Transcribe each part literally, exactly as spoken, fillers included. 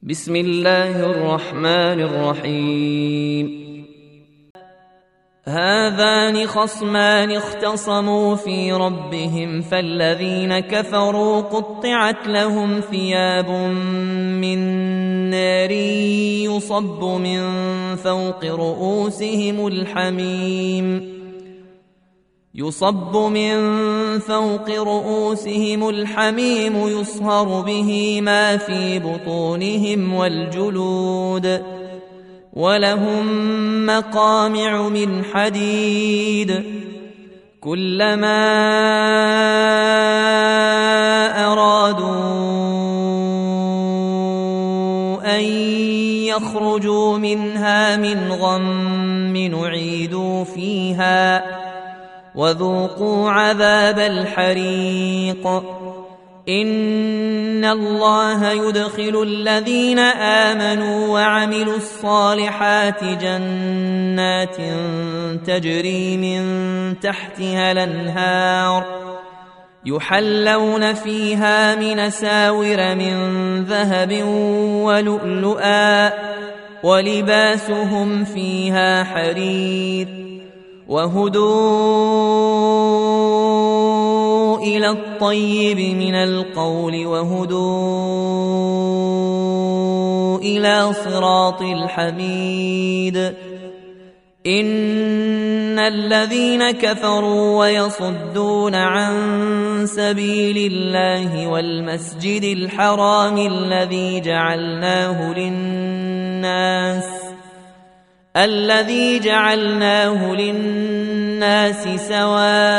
بسم الله الرحمن الرحيم. هذان خصمان اختصموا في ربهم فالذين كفروا قطعت لهم ثياب من نار يصب من فوق رؤوسهم الحميم يصب من فوق رؤوسهم الحميم يصهر به ما في بطونهم والجلود ولهم مقامع من حديد كلما أرادوا أن يخرجوا منها من غم نعيدوا فيها وذوقوا عذاب الحريق. إن الله يدخل الذين آمنوا وعملوا الصالحات جنات تجري من تحتها الأنهار يحلون فيها من ساور من ذهب ولؤلؤا ولباسهم فيها حرير وهدوا إلى الطيب من القول وهدوا إلى صراط الحميد. إن الذين كفروا ويصدون عن سبيل الله والمسجد الحرام الذي جعلناه للناس الذي جعلناه للناس سواء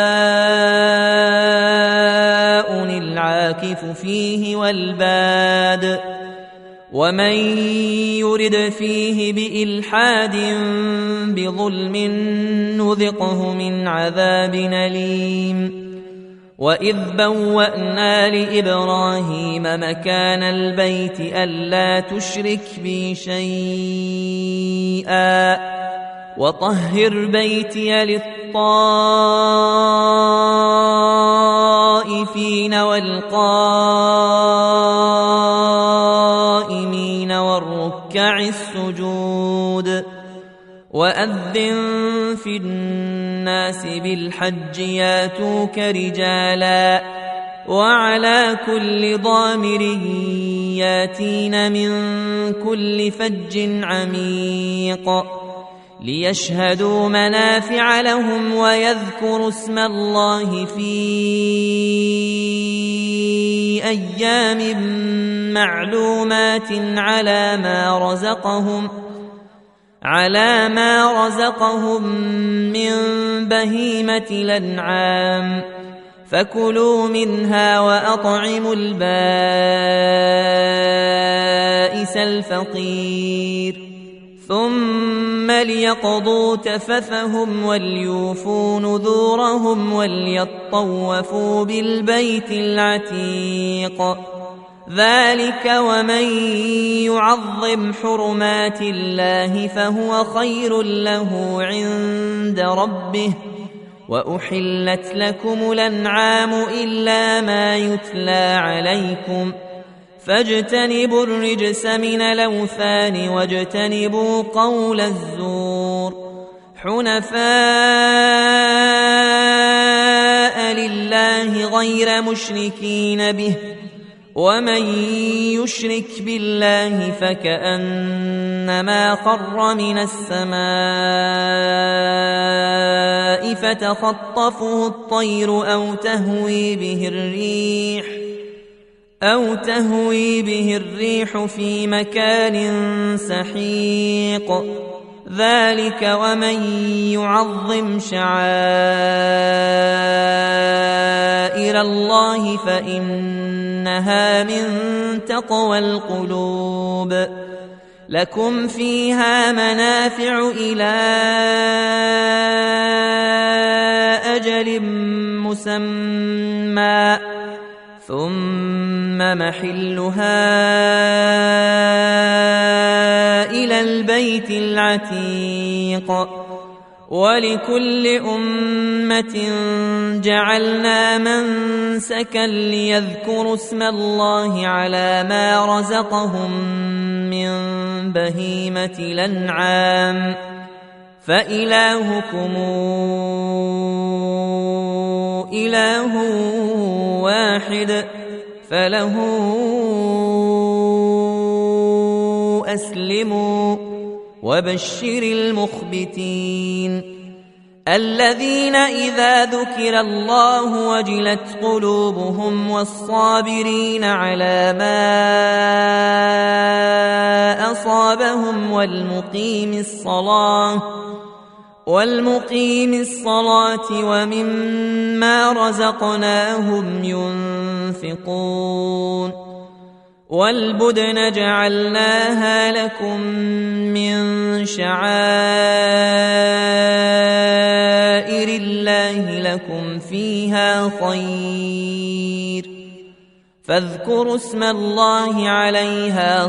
العاكف فيه والباد ومن يرد فيه بإلحاد بظلم نذقه من عذاب أليم. وإذ بوأنا لإبراهيم مكان البيت ألا تشرك بي شيئا وطهر بيتي للطائفين والقائمين والركع السجود. وأذن في الناس بالحج ياتوك رجالا وعلى كل ضامر ياتين من كل فج عميق ليشهدوا منافع لهم ويذكروا اسم الله في أيام معلومات على ما رزقهم على ما رزقهم من بهيمة الأنعام فكلوا منها وأطعموا البائس الفقير ثم ليقضوا تفثهم وليوفوا نذورهم وليطوفوا بالبيت العتيق. ذلك ومن يعظم حرمات الله فهو خير له عند ربه. وأحلت لكم الأنعام إلا ما يتلى عليكم فاجتنبوا الرجس من الأوثان واجتنبوا قول الزور حنفاء لله غير مشركين به ومن يشرك بالله فكأنما خر من السماء فتخطفه الطير أو تهوي به الريح أو تهوي به الريح في مكان سحيق. ذلك ومن يعظم شعائر الله فإنها من تقوى القلوب. لكم فيها منافع إلى أجل مسمى ثم محلها إلى البيت العتيق. ولكل أمة جعلنا منسكا ليذكروا اسم الله على ما رزقهم من بهيمة الأنعام فإلهكم إله واحد فله أسلموا وبشر المخبتين الذين إذا ذكر الله وجلت قلوبهم والصابرين على ما أصابهم والمقيم الصلاة والمقيم الصلاة ومما رزقناهم ينفقون والبدن جعلناها لكم من شعائر الله لكم فيها خير فاذكروا اسم الله عليها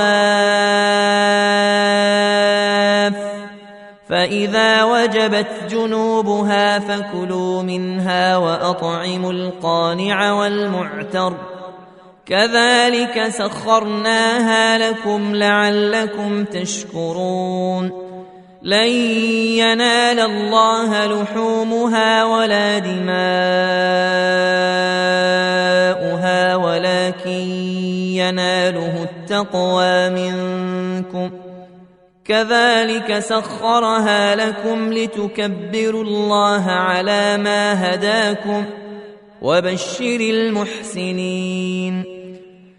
صواف فإذا وجبت جنوبها فكلوا منها وأطعموا القانع والمعتر كذلك سخرناها لكم لعلكم تشكرون لن ينال الله لحومها ولا دماؤها ولكن يناله التقوى منكم كذلك سخرها لكم لتكبروا الله على ما هداكم وبشر المحسنين